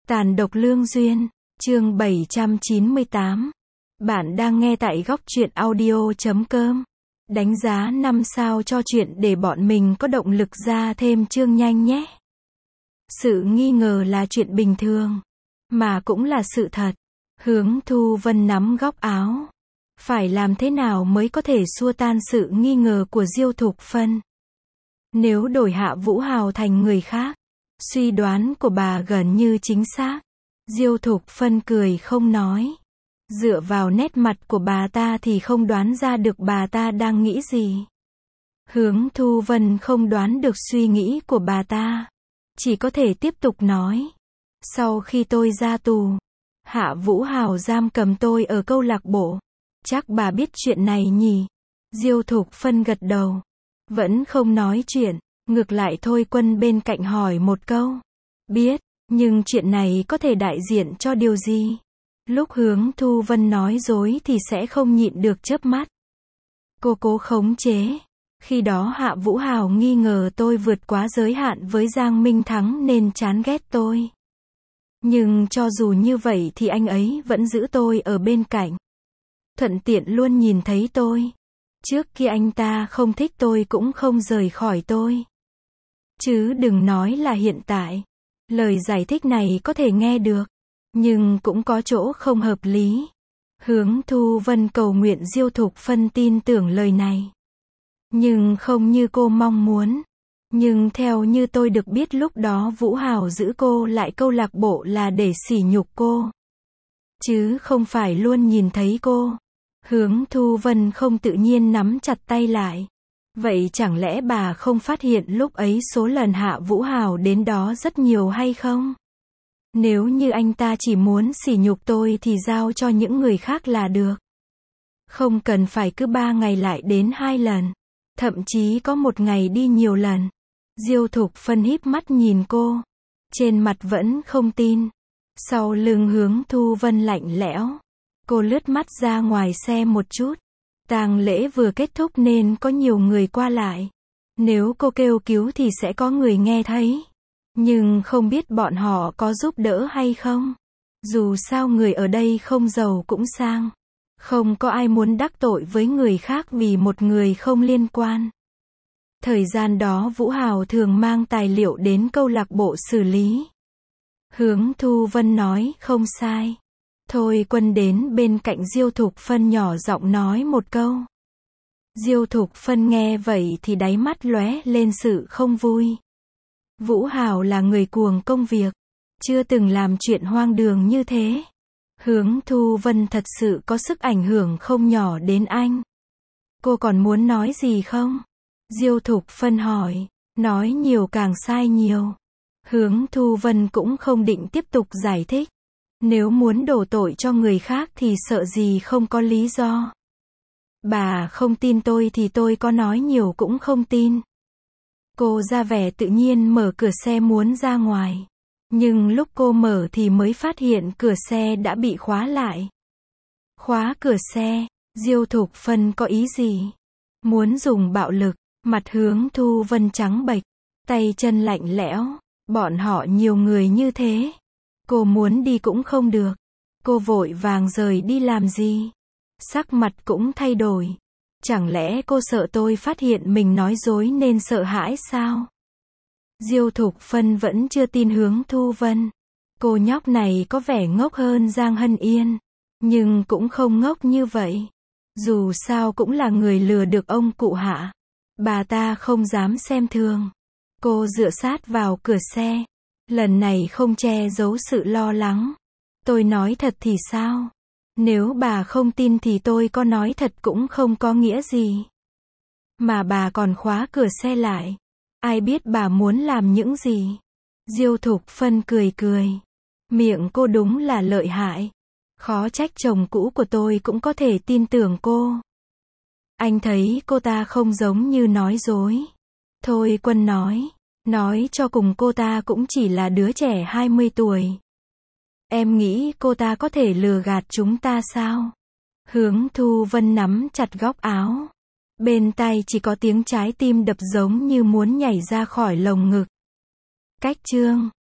Tàn độc lương duyên, chương 798. Bạn đang nghe tại góc truyện audio.com. Đánh giá 5 sao cho chuyện để bọn mình có động lực ra thêm chương nhanh nhé. Sự nghi ngờ là chuyện bình thường, mà cũng là sự thật. Hướng Thu Vân nắm góc áo. Phải làm thế nào mới có thể xua tan sự nghi ngờ của Diêu Thục Phân? Nếu đổi Hạ Vũ Hào thành người khác, suy đoán của bà gần như chính xác. Diêu Thục Phân cười không nói. Dựa vào nét mặt của bà ta thì không đoán ra được bà ta đang nghĩ gì. Hướng Thu Vân không đoán được suy nghĩ của bà ta. Chỉ có thể tiếp tục nói. Sau khi tôi ra tù, Hạ Vũ Hào giam cầm tôi ở câu lạc bộ. Chắc bà biết chuyện này nhỉ? Diêu Thục Phân gật đầu. Vẫn không nói chuyện. Ngược lại Thôi Quân bên cạnh hỏi một câu. Biết, nhưng chuyện này có thể đại diện cho điều gì? Lúc Hướng Thu Vân nói dối thì sẽ không nhịn được chớp mắt. Cô cố khống chế. Khi đó Hạ Vũ Hào nghi ngờ tôi vượt quá giới hạn với Giang Minh Thắng nên chán ghét tôi. Nhưng cho dù như vậy thì anh ấy vẫn giữ tôi ở bên cạnh. Thuận tiện luôn nhìn thấy tôi. Trước khi anh ta không thích tôi cũng không rời khỏi tôi. Chứ đừng nói là hiện tại. Lời giải thích này có thể nghe được, nhưng cũng có chỗ không hợp lý. Hướng Thu Vân cầu nguyện Diêu Thục Phân tin tưởng lời này. Nhưng không như cô mong muốn. Nhưng theo như tôi được biết lúc đó Vũ Hào giữ cô lại câu lạc bộ là để sỉ nhục cô. Chứ không phải luôn nhìn thấy cô. Hướng Thu Vân không tự nhiên nắm chặt tay lại. Vậy chẳng lẽ bà không phát hiện lúc ấy số lần Hạ Vũ Hào đến đó rất nhiều hay không? Nếu như anh ta chỉ muốn sỉ nhục tôi thì giao cho những người khác là được. Không cần phải cứ 3 ngày lại đến 2 lần. Thậm chí có một ngày đi nhiều lần. Diêu Thục Phân híp mắt nhìn cô. Trên mặt vẫn không tin. Sau lưng Hướng Thu Vân lạnh lẽo. Cô lướt mắt ra ngoài xe một chút. Tang lễ vừa kết thúc nên có nhiều người qua lại. Nếu cô kêu cứu thì sẽ có người nghe thấy. Nhưng không biết bọn họ có giúp đỡ hay không. Dù sao người ở đây không giàu cũng sang. Không có ai muốn đắc tội với người khác vì một người không liên quan. Thời gian đó Vũ Hào thường mang tài liệu đến câu lạc bộ xử lý. Hướng Thu Vân nói không sai. Thôi Quân đến bên cạnh Diêu Thục Phân nhỏ giọng nói một câu. Diêu Thục Phân nghe vậy thì đáy mắt lóe lên sự không vui. Vũ Hào là người cuồng công việc, chưa từng làm chuyện hoang đường như thế. Hướng Thu Vân thật sự có sức ảnh hưởng không nhỏ đến anh. Cô còn muốn nói gì không? Diêu Thục Phân hỏi. Nói nhiều càng sai nhiều. Hướng Thu Vân cũng không định tiếp tục giải thích. Nếu muốn đổ tội cho người khác thì sợ gì không có lý do. Bà không tin tôi thì tôi có nói nhiều cũng không tin. Cô ra vẻ tự nhiên mở cửa xe muốn ra ngoài. Nhưng lúc cô mở thì mới phát hiện cửa xe đã bị khóa lại. Khóa cửa xe, Diêu Thục Phân có ý gì? Muốn dùng bạo lực, mặt Hướng Thu Vân trắng bệch, tay chân lạnh lẽo, bọn họ nhiều người như thế. Cô muốn đi cũng không được. Cô vội vàng rời đi làm gì? Sắc mặt cũng thay đổi. Chẳng lẽ cô sợ tôi phát hiện mình nói dối nên sợ hãi sao? Diêu Thục Phân vẫn chưa tin Hướng Thu Vân. Cô nhóc này có vẻ ngốc hơn Giang Hân Yên. Nhưng cũng không ngốc như vậy. Dù sao cũng là người lừa được ông cụ Hạ. Bà ta không dám xem thường. Cô dựa sát vào cửa xe. Lần này không che giấu sự lo lắng. Tôi nói thật thì sao? Nếu bà không tin thì tôi có nói thật cũng không có nghĩa gì. Mà bà còn khóa cửa xe lại. Ai biết bà muốn làm những gì? Diêu Thục Phân cười cười. Miệng cô đúng là lợi hại. Khó trách chồng cũ của tôi cũng có thể tin tưởng cô. Anh thấy cô ta không giống như nói dối. Thôi Quân nói. Nói cho cùng cô ta cũng chỉ là đứa trẻ 20 tuổi. Em nghĩ cô ta có thể lừa gạt chúng ta sao? Hướng Thu Vân nắm chặt góc áo. Bên tai chỉ có tiếng trái tim đập giống như muốn nhảy ra khỏi lồng ngực. Cách chương